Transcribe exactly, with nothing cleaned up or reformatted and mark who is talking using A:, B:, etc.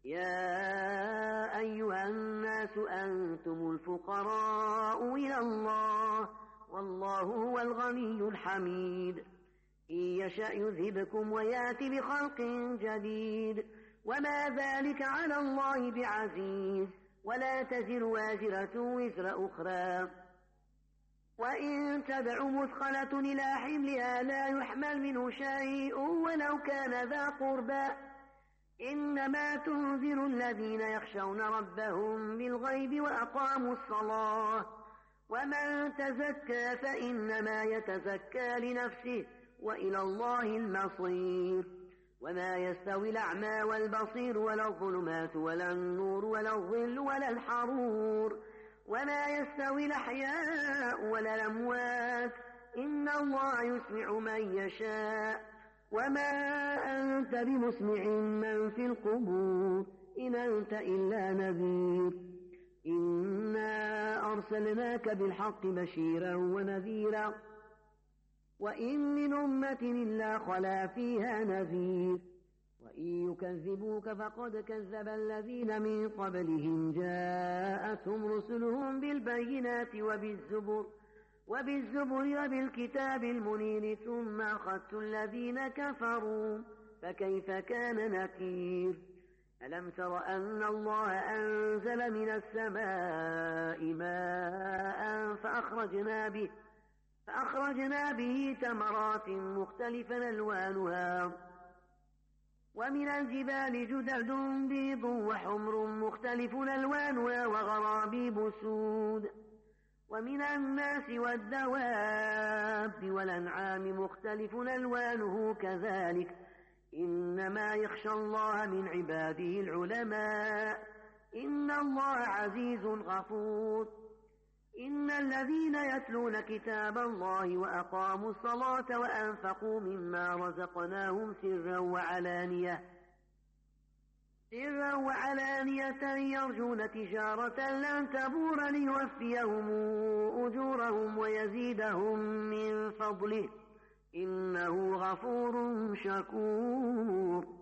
A: يا أيها الناس أنتم الفقراء إلى الله والله هو الغني الحميد إن يشأ يذهبكم ويأتي بخلق جديد وما ذلك على الله بعزيز ولا تزر وازرة وزر أخرى وإن تدع مثقلة إلى حملها لا يحمل منه شيء ولو كان ذا قربى إنما تنذر الذين يخشون ربهم بالغيب وأقاموا الصلاة ومن تزكى فإنما يتزكى لنفسه وإلى الله المصير وما يستوي الأعمى والبصير ولا الظلمات ولا النور ولا الظل ولا الحرور وما يستوي الأحياء ولا الأموات إن الله يسمع من يشاء وما أنت بمسمع من في القبور إن أنت إلا نذير إنا أرسلناك بالحق بشيرا ونذيرا وإن من أمة إلا خلا فيها نذير وإن يكذبوك فقد كذب الذين من قبلهم جاءتهم رسلهم بالبينات وبالزبر وبالزبر وبالكتاب المنير ثم أخذت الذين كفروا فكيف كان نكير ألم تر أن الله أنزل من السماء ماء فأخرجنا به فأخرجنا به ثمرات مختلفا ألوانها ومن الجبال جدد بيض وحمر مختلف ألوانها وغرابيب سود ومن الناس والدواب والأنعام مختلف ألوانه كذلك إنما يخشى الله من عباده العلماء إن الله عزيز غفور إن الذين يتلون كتاب الله وأقاموا الصلاة وأنفقوا مما رزقناهم سرا وعلانية سرا وعلانية يرجون تجارة لن تبور ليوفيهم أجورهم ويزيدهم من فضله إنه غفور شكور